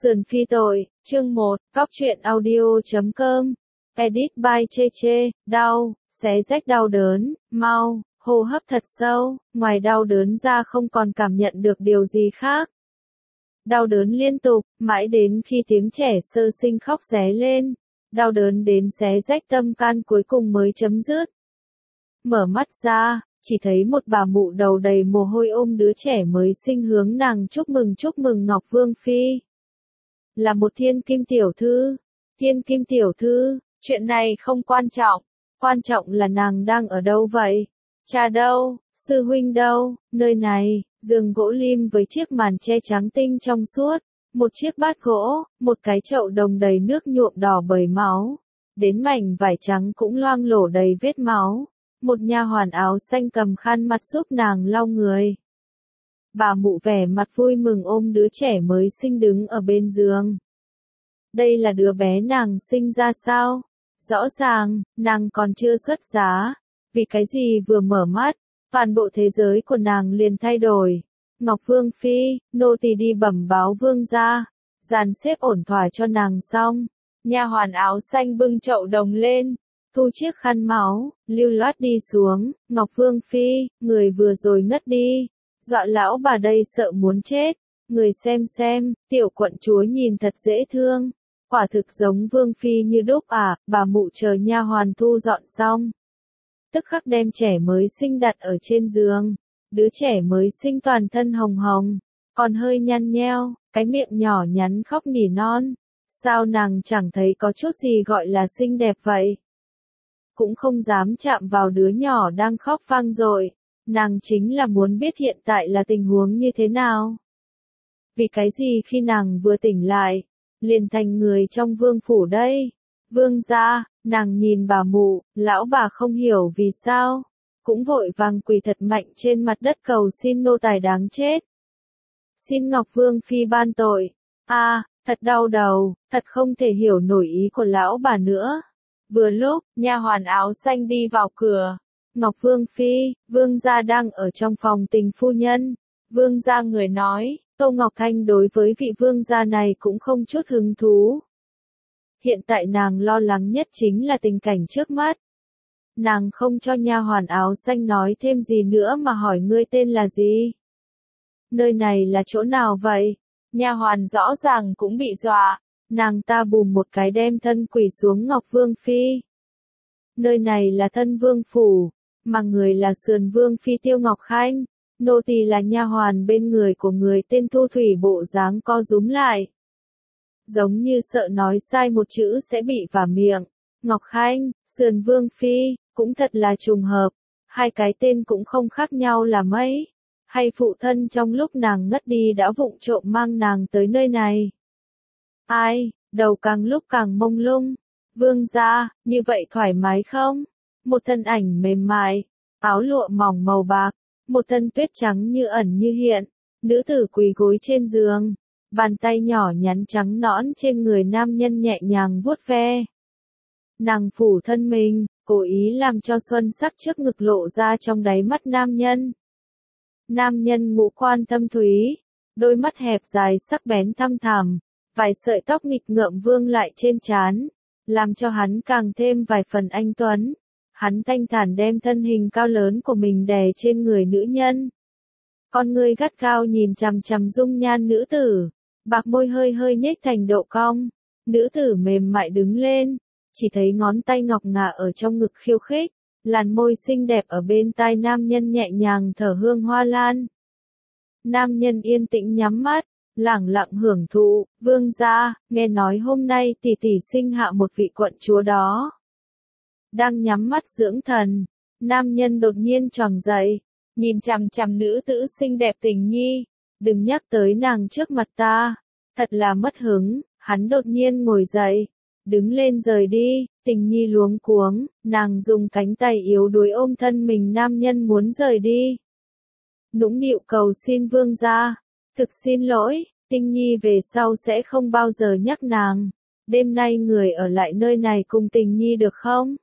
Sườn phi tội, chương 1, góc truyện audio.com, edit by Cheche, đau, xé rách đau đớn, mau, hô hấp thật sâu, ngoài đau đớn ra không còn cảm nhận được điều gì khác. Đau đớn liên tục, mãi đến khi tiếng trẻ sơ sinh khóc ré lên, đau đớn đến xé rách tâm can cuối cùng mới chấm dứt. Mở mắt ra, chỉ thấy một bà mụ đầu đầy mồ hôi ôm đứa trẻ mới sinh hướng nàng chúc mừng Ngọc Vương Phi. Là một thiên kim tiểu thư. Thiên kim tiểu thư, chuyện này không quan trọng là nàng đang ở đâu vậy? Cha đâu? Sư huynh đâu? Nơi này, giường gỗ lim với chiếc màn che trắng tinh trong suốt, một chiếc bát gỗ, một cái chậu đồng đầy nước nhuộm đỏ bởi máu, đến mảnh vải trắng cũng loang lổ đầy vết máu, một nha hoàn áo xanh cầm khăn mặt giúp nàng lau người. Bà mụ vẻ mặt vui mừng ôm đứa trẻ mới sinh đứng ở bên giường. Đây là đứa bé nàng sinh ra sao? Rõ ràng, nàng còn chưa xuất giá. Vì cái gì vừa mở mắt, toàn bộ thế giới của nàng liền thay đổi. Ngọc Vương Phi, nô tỳ đi bẩm báo vương gia, dàn xếp ổn thỏa cho nàng xong. Nha hoàn áo xanh bưng chậu đồng lên, thu chiếc khăn máu, lưu loát đi xuống. Ngọc Vương Phi, người vừa rồi ngất đi. Dọa lão bà đây sợ muốn chết. Người xem, tiểu quận chúa nhìn thật dễ thương. Quả thực giống Vương Phi như đúc à, bà mụ chờ nha hoàn thu dọn xong. Tức khắc đem trẻ mới sinh đặt ở trên giường. Đứa trẻ mới sinh toàn thân hồng hồng, còn hơi nhăn nheo, cái miệng nhỏ nhắn khóc nỉ non. Sao nàng chẳng thấy có chút gì gọi là xinh đẹp vậy? Cũng không dám chạm vào đứa nhỏ đang khóc vang dội. Nàng chính là muốn biết hiện tại là tình huống như thế nào. Vì cái gì khi nàng vừa tỉnh lại, liền thành người trong vương phủ đây? Vương gia, nàng nhìn bà mụ, lão bà không hiểu vì sao, cũng vội vàng quỳ thật mạnh trên mặt đất cầu xin nô tài đáng chết. Xin Ngọc Vương Phi ban tội. Thật đau đầu, thật không thể hiểu nổi ý của lão bà nữa. Vừa lúc, nha hoàn áo xanh đi vào cửa. Ngọc Vương Phi, vương gia đang ở trong phòng tình phu nhân. Vương gia người nói, Tô Ngọc Thanh đối với vị vương gia này cũng không chút hứng thú. Hiện tại nàng lo lắng nhất chính là tình cảnh trước mắt. Nàng không cho nha hoàn áo xanh nói thêm gì nữa mà hỏi ngươi tên là gì? Nơi này là chỗ nào vậy? Nha hoàn rõ ràng cũng bị dọa, nàng ta bùm một cái đem thân quỳ xuống Ngọc Vương Phi. Nơi này là Thân Vương phủ, mà người là Sườn Vương Phi Tiêu Ngọc Khanh, nô tỳ là nha hoàn bên người của người tên Thu Thủy, bộ dáng co rúm lại. Giống như sợ nói sai một chữ sẽ bị vả miệng. Ngọc Khanh, Sườn Vương Phi, cũng thật là trùng hợp, hai cái tên cũng không khác nhau là mấy. Hay phụ thân trong lúc nàng ngất đi đã vụng trộm mang nàng tới nơi này? Ai, đầu càng lúc càng mông lung. Vương gia, như vậy thoải mái không? Một thân ảnh mềm mại, áo lụa mỏng màu bạc, một thân tuyết trắng như ẩn như hiện, nữ tử quỳ gối trên giường, bàn tay nhỏ nhắn trắng nõn trên người nam nhân nhẹ nhàng vuốt ve. Nàng phủ thân mình, cố ý làm cho xuân sắc trước ngực lộ ra trong đáy mắt nam nhân. Nam nhân ngũ quan thâm thúy, đôi mắt hẹp dài sắc bén thăm thẳm, vài sợi tóc nghịch ngợm vương lại trên trán, làm cho hắn càng thêm vài phần anh tuấn. Hắn thanh thản đem thân hình cao lớn của mình đè trên người nữ nhân. Con ngươi gắt gao nhìn chằm chằm dung nhan nữ tử, bạc môi hơi hơi nhếch thành độ cong. Nữ tử mềm mại đứng lên, chỉ thấy ngón tay ngọc ngà ở trong ngực khiêu khích, làn môi xinh đẹp ở bên tai nam nhân nhẹ nhàng thở hương hoa lan. Nam nhân yên tĩnh nhắm mắt, lẳng lặng hưởng thụ. Vương gia, nghe nói hôm nay tỷ tỷ sinh hạ một vị quận chúa đó. Đang nhắm mắt dưỡng thần, nam nhân đột nhiên choàng dậy, nhìn chằm chằm nữ tử xinh đẹp Tình Nhi. Đừng nhắc tới nàng trước mặt ta, thật là mất hứng. Hắn đột nhiên ngồi dậy, đứng lên rời đi. Tình Nhi luống cuống, nàng dùng cánh tay yếu đuối ôm thân mình nam nhân muốn rời đi. Nũng nịu cầu xin vương gia, thực xin lỗi, Tình Nhi về sau sẽ không bao giờ nhắc nàng. Đêm nay người ở lại nơi này cùng Tình Nhi được không?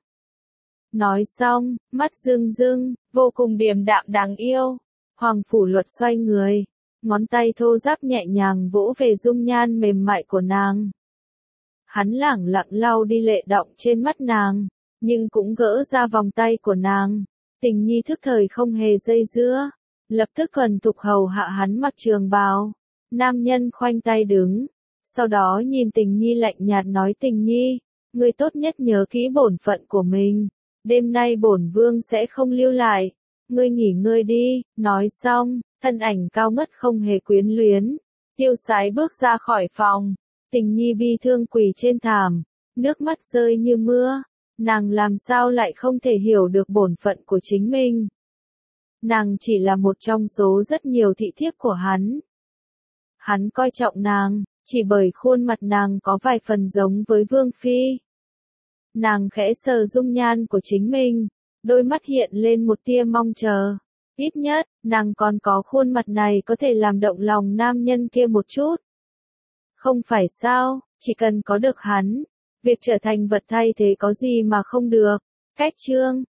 Nói xong, mắt rưng rưng, vô cùng điềm đạm đáng yêu. Hoàng Phủ Luật xoay người, ngón tay thô ráp nhẹ nhàng vỗ về dung nhan mềm mại của nàng. Hắn lẳng lặng lau đi lệ đọng trên mắt nàng, nhưng cũng gỡ ra vòng tay của nàng. Tình nhi thức thời không hề dây dưa, lập tức thuần thục hầu hạ hắn mặc trường bào. Nam nhân khoanh tay đứng, sau đó nhìn tình nhi lạnh nhạt nói tình nhi, ngươi tốt nhất nhớ kỹ bổn phận của mình. Đêm nay bổn vương sẽ không lưu lại, ngươi nghỉ ngơi đi. Nói xong, thân ảnh cao ngất không hề quyến luyến, tiêu sái bước ra khỏi phòng. Tình nhi bi thương quỳ trên thảm, nước mắt rơi như mưa. Nàng làm sao lại không thể hiểu được bổn phận của chính mình. Nàng chỉ là một trong số rất nhiều thị thiếp của hắn. Hắn coi trọng nàng, chỉ bởi khuôn mặt nàng có vài phần giống với Vương Phi. Nàng khẽ sờ dung nhan của chính mình, đôi mắt hiện lên một tia mong chờ. Ít nhất, nàng còn có khuôn mặt này có thể làm động lòng nam nhân kia một chút. Không phải sao, chỉ cần có được hắn, việc trở thành vật thay thế có gì mà không được. Cách chương